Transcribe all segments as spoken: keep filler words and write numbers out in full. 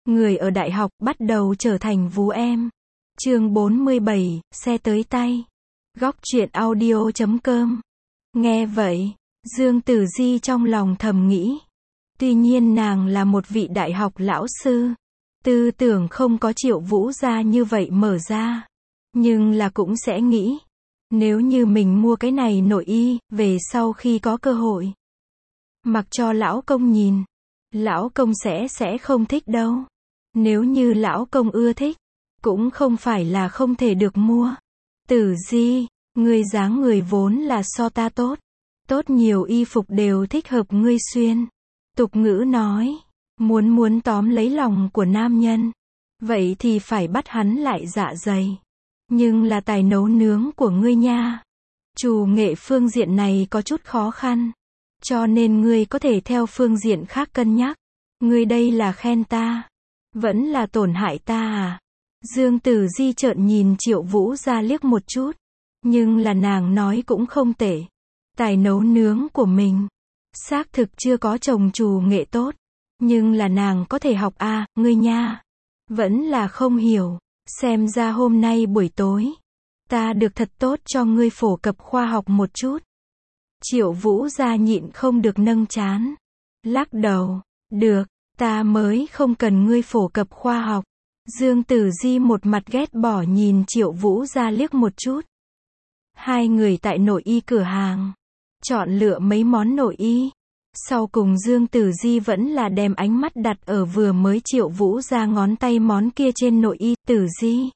Người ở đại học bắt đầu trở thành vú em. Chương bốn mươi bảy, xe tới tay. Góc truyện audio chấm com. Nghe vậy, Dương Tử Di trong lòng thầm nghĩ. Tuy nhiên nàng là một vị đại học lão sư. Tư tưởng không có Triệu Vũ gia như vậy mở ra. Nhưng là cũng sẽ nghĩ. Nếu như mình mua cái này nội y, về sau khi có cơ hội. Mặc cho lão công nhìn. Lão công sẽ sẽ không thích đâu. Nếu như lão công ưa thích, cũng không phải là không thể được mua. Tử Di, ngươi dáng người vốn là so ta tốt. Tốt nhiều y phục đều thích hợp ngươi xuyên. Tục ngữ nói, muốn muốn tóm lấy lòng của nam nhân. Vậy thì phải bắt hắn lại dạ dày. Nhưng là tài nấu nướng của ngươi nha. Trù nghệ phương diện này có chút khó khăn. Cho nên ngươi có thể theo phương diện khác cân nhắc. Ngươi đây là khen ta. Vẫn là tổn hại ta à? Dương Tử Di trợn nhìn Triệu Vũ gia liếc một chút. Nhưng là nàng nói cũng không tệ. Tài nấu nướng của mình. Xác thực chưa có chồng trù nghệ tốt. Nhưng là nàng có thể học a, à, ngươi nha. Vẫn là không hiểu. Xem ra hôm nay buổi tối. Ta được thật tốt cho ngươi phổ cập khoa học một chút. Triệu Vũ gia nhịn không được nâng trán. Lắc đầu. Được. Ta mới không cần ngươi phổ cập khoa học. Dương Tử Di một mặt ghét bỏ nhìn Triệu Vũ gia liếc một chút. Hai người tại nội y cửa hàng. Chọn lựa mấy món nội y. Sau cùng Dương Tử Di vẫn là đem ánh mắt đặt ở vừa mới Triệu Vũ gia ngón tay món kia trên nội y. Tử Di.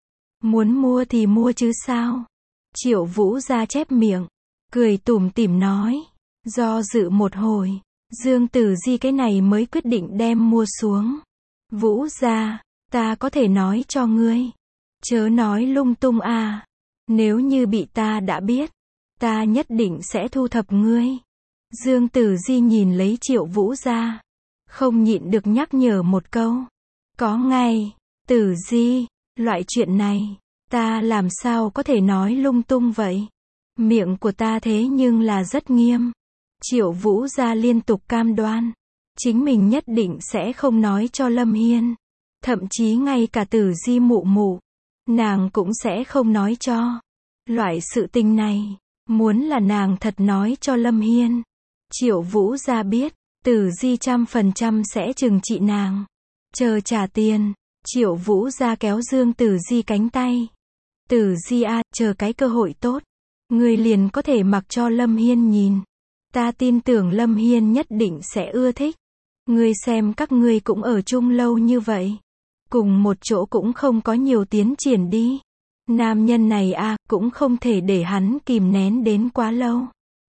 Muốn mua thì mua chứ sao? Triệu Vũ gia chép miệng. Cười tủm tỉm nói. Do dự một hồi. Dương Tử Di cái này mới quyết định đem mua xuống. Vũ gia, ta có thể nói cho ngươi. Chớ nói lung tung à. Nếu như bị ta đã biết, ta nhất định sẽ thu thập ngươi. Dương Tử Di nhìn lấy Triệu Vũ gia. Không nhịn được nhắc nhở một câu. Có ngay, Tử Di, loại chuyện này, ta làm sao có thể nói lung tung vậy? Miệng của ta thế nhưng là rất nghiêm. Triệu Vũ gia liên tục cam đoan. Chính mình nhất định sẽ không nói cho Lâm Hiên. Thậm chí ngay cả Tử Di mụ mụ. Nàng cũng sẽ không nói cho. Loại sự tình này. Muốn là nàng thật nói cho Lâm Hiên. Triệu Vũ gia biết. Tử Di trăm phần trăm sẽ trừng trị nàng. Chờ trả tiền. Triệu Vũ gia kéo Dương Tử Di cánh tay. Tử Di a, chờ cái cơ hội tốt. Người liền có thể mặc cho Lâm Hiên nhìn. Ta tin tưởng Lâm Hiên nhất định sẽ ưa thích. Ngươi xem các ngươi cũng ở chung lâu như vậy. Cùng một chỗ cũng không có nhiều tiến triển đi. Nam nhân này a, à, cũng không thể để hắn kìm nén đến quá lâu.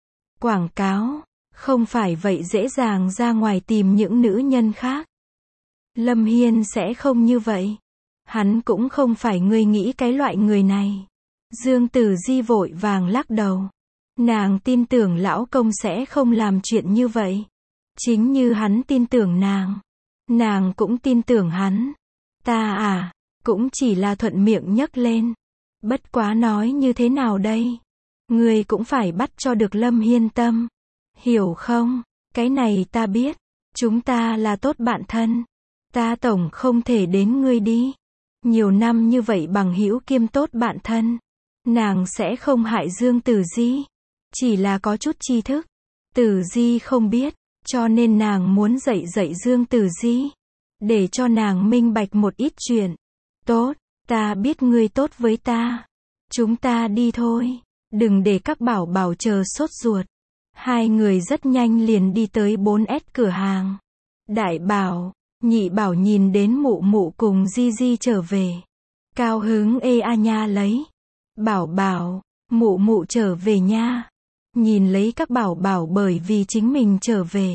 Quảng cáo, không phải vậy dễ dàng ra ngoài tìm những nữ nhân khác. Lâm Hiên sẽ không như vậy. Hắn cũng không phải ngươi nghĩ cái loại người này. Dương Tử Di vội vàng lắc đầu. Nàng tin tưởng lão công sẽ không làm chuyện như vậy. Chính như hắn tin tưởng nàng. Nàng cũng tin tưởng hắn. Ta à, cũng chỉ là thuận miệng nhấc lên. Bất quá nói như thế nào đây? Ngươi cũng phải bắt cho được Lâm Hiên tâm. Hiểu không? Cái này ta biết. Chúng ta là tốt bạn thân. Ta tổng không thể đến ngươi đi. Nhiều năm như vậy bằng hữu kiêm tốt bạn thân. Nàng sẽ không hại Dương Tử Di. Chỉ là có chút tri thức. Tử Di không biết. Cho nên nàng muốn dạy dạy Dương Tử Di. Để cho nàng minh bạch một ít chuyện. Tốt, ta biết ngươi tốt với ta. Chúng ta đi thôi. Đừng để các bảo bảo chờ sốt ruột. Hai người rất nhanh liền đi tới bốn S cửa hàng. Đại bảo, nhị bảo nhìn đến mụ mụ cùng Di Di trở về. Cao hứng ê a nha lấy. Bảo bảo, mụ mụ trở về nha. Nhìn lấy các bảo bảo bởi vì chính mình trở về.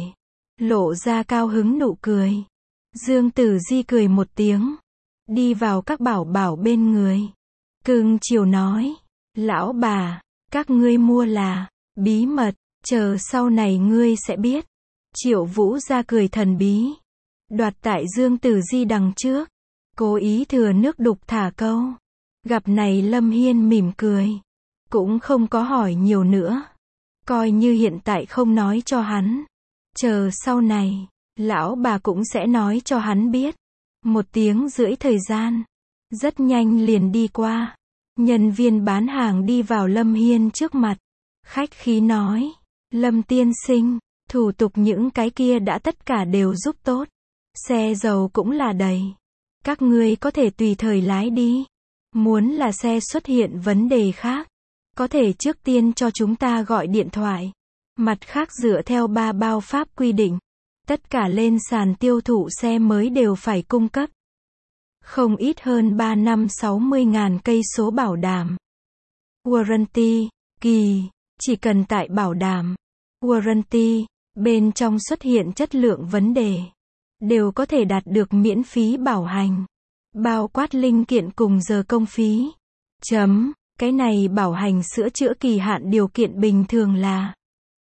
Lộ ra cao hứng nụ cười. Dương Tử Di cười một tiếng. Đi vào các bảo bảo bên người. Cưng chiều nói. Lão bà, các ngươi mua là bí mật. Chờ sau này ngươi sẽ biết. Triệu Vũ gia cười thần bí. Đoạt tại Dương Tử Di đằng trước. Cố ý thừa nước đục thả câu. Gặp này Lâm Hiên mỉm cười. Cũng không có hỏi nhiều nữa. Coi như hiện tại không nói cho hắn. Chờ sau này, lão bà cũng sẽ nói cho hắn biết. Một tiếng rưỡi thời gian. Rất nhanh liền đi qua. Nhân viên bán hàng đi vào Lâm Hiên trước mặt. Khách khí nói. Lâm tiên sinh, thủ tục những cái kia đã tất cả đều giúp tốt. Xe dầu cũng là đầy. Các ngươi có thể tùy thời lái đi. Muốn là xe xuất hiện vấn đề khác, có thể trước tiên cho chúng ta gọi điện thoại. Mặt khác dựa theo ba bao pháp quy định, tất cả lên sàn tiêu thụ xe mới đều phải cung cấp không ít hơn ba năm sáu mươi ngàn cây số bảo đảm. Warranty, kỳ, chỉ cần tại bảo đảm. Warranty, bên trong xuất hiện chất lượng vấn đề, đều có thể đạt được miễn phí bảo hành. Bao quát linh kiện cùng giờ công phí. Chấm, cái này bảo hành sửa chữa kỳ hạn điều kiện bình thường là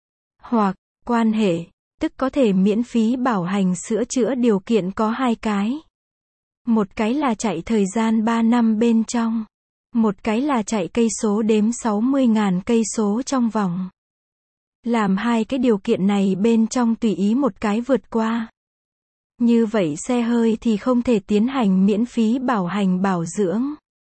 hoặc quan hệ, tức có thể miễn phí bảo hành sửa chữa điều kiện có hai cái. Một cái là chạy thời gian ba năm bên trong. Một cái là chạy cây số đếm sáu mươi ngàn cây số trong vòng. Làm hai cái điều kiện này bên trong tùy ý một cái vượt qua. Như vậy xe hơi thì không thể tiến hành miễn phí bảo hành bảo dưỡng.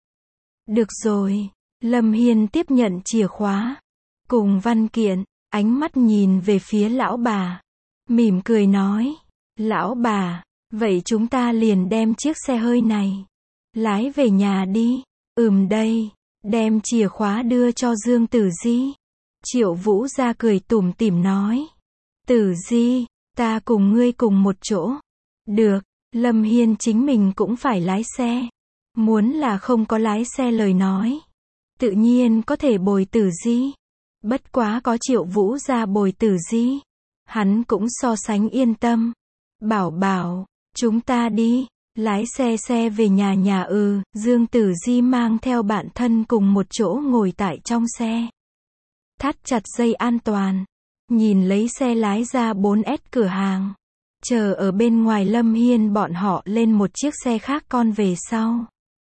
Được rồi, Lâm Hiên tiếp nhận chìa khóa. Cùng văn kiện, ánh mắt nhìn về phía lão bà. Mỉm cười nói. Lão bà, vậy chúng ta liền đem chiếc xe hơi này lái về nhà đi. Ừm đây, đem chìa khóa đưa cho Dương Tử Di. Triệu Vũ ra cười tủm tỉm nói. Tử Di, ta cùng ngươi cùng một chỗ. Được, Lâm Hiên chính mình cũng phải lái xe. Muốn là không có lái xe lời nói, tự nhiên có thể bồi Tử Di. Bất quá có Triệu Vũ ra bồi Tử Di, hắn cũng so sánh yên tâm. Bảo bảo, chúng ta đi, lái xe xe về nhà nhà ừ, Dương Tử Di mang theo bạn thân cùng một chỗ ngồi tại trong xe. Thắt chặt dây an toàn, nhìn lấy xe lái ra bốn S cửa hàng. Chờ ở bên ngoài Lâm Hiên bọn họ lên một chiếc xe khác con về sau.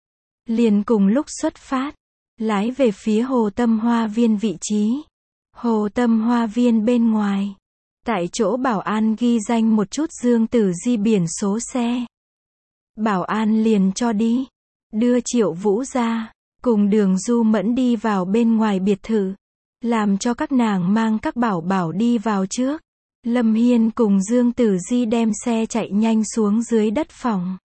Liền cùng lúc xuất phát, lái về phía Hồ Tâm Hoa Viên vị trí. Hồ Tâm Hoa Viên bên ngoài, tại chỗ bảo an ghi danh một chút Dương Tử Di biển số xe. Bảo an liền cho đi, đưa Triệu Vũ ra, cùng Đường Du Mẫn đi vào bên ngoài biệt thự, làm cho các nàng mang các bảo bảo đi vào trước. Lâm Hiên cùng Dương Tử Di đem xe chạy nhanh xuống dưới đất phòng.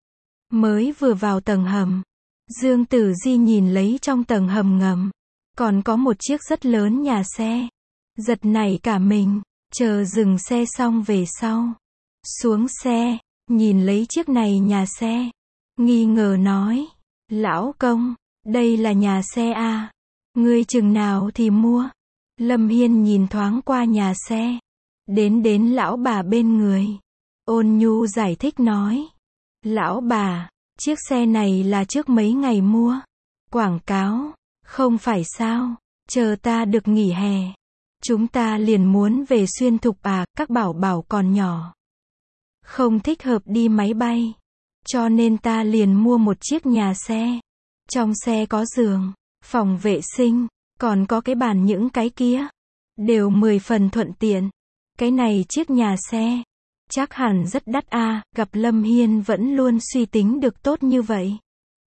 Mới vừa vào tầng hầm, Dương Tử Di nhìn lấy trong tầng hầm ngầm, còn có một chiếc rất lớn nhà xe. Giật nảy cả mình, chờ dừng xe xong về sau. Xuống xe, nhìn lấy chiếc này nhà xe. Nghi ngờ nói, lão công, đây là nhà xe à? Ngươi chừng nào thì mua? Lâm Hiên nhìn thoáng qua nhà xe. Đến đến lão bà bên người. Ôn nhu giải thích nói. Lão bà, chiếc xe này là trước mấy ngày mua. Quảng cáo, không phải sao, chờ ta được nghỉ hè. Chúng ta liền muốn về xuyên thục à, các bảo bảo còn nhỏ. Không thích hợp đi máy bay. Cho nên ta liền mua một chiếc nhà xe. Trong xe có giường, phòng vệ sinh, còn có cái bàn những cái kia. Đều mười phần thuận tiện. Cái này chiếc nhà xe, chắc hẳn rất đắt a, gặp Lâm Hiên vẫn luôn suy tính được tốt như vậy.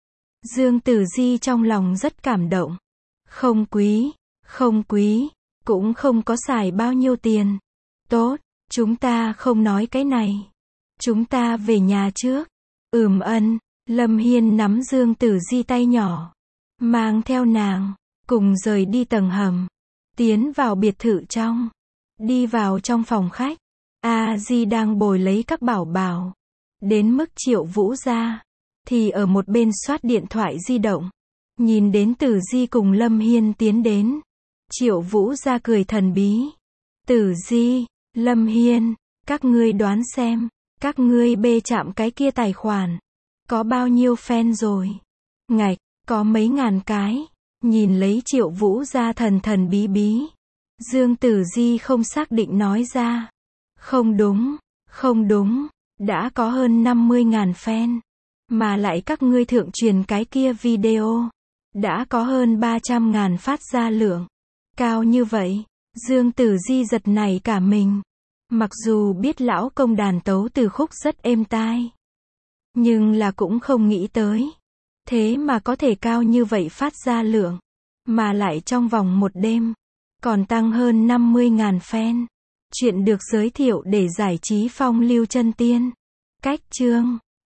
Dương Tử Di trong lòng rất cảm động. Không quý, không quý, cũng không có xài bao nhiêu tiền. Tốt, chúng ta không nói cái này. Chúng ta về nhà trước. Ừm ân, Lâm Hiên nắm Dương Tử Di tay nhỏ, mang theo nàng, cùng rời đi tầng hầm, tiến vào biệt thự trong. Đi vào trong phòng khách, A Di đang bồi lấy các bảo bảo. Đến mức Triệu Vũ ra, thì ở một bên soát điện thoại di động. Nhìn đến Tử Di cùng Lâm Hiên tiến đến. Triệu Vũ ra cười thần bí. Tử Di, Lâm Hiên, các ngươi đoán xem, các ngươi bê chạm cái kia tài khoản. Có bao nhiêu fan rồi? Ngạch, có mấy ngàn cái. Nhìn lấy Triệu Vũ ra thần thần bí bí. Dương Tử Di không xác định nói ra. Không đúng, không đúng, đã có hơn năm mươi ngàn fan. Mà lại các ngươi thượng truyền cái kia video, đã có hơn ba trăm ngàn phát ra lượng. Cao như vậy, Dương Tử Di giật nảy cả mình. Mặc dù biết lão công đàn tấu từ khúc rất êm tai, Nhưng là cũng không nghĩ tới. Thế mà có thể cao như vậy phát ra lượng. Mà lại trong vòng một đêm. Còn tăng hơn năm mươi nghìn fan. Chuyện được giới thiệu để giải trí phong lưu chân tiên. Cách chương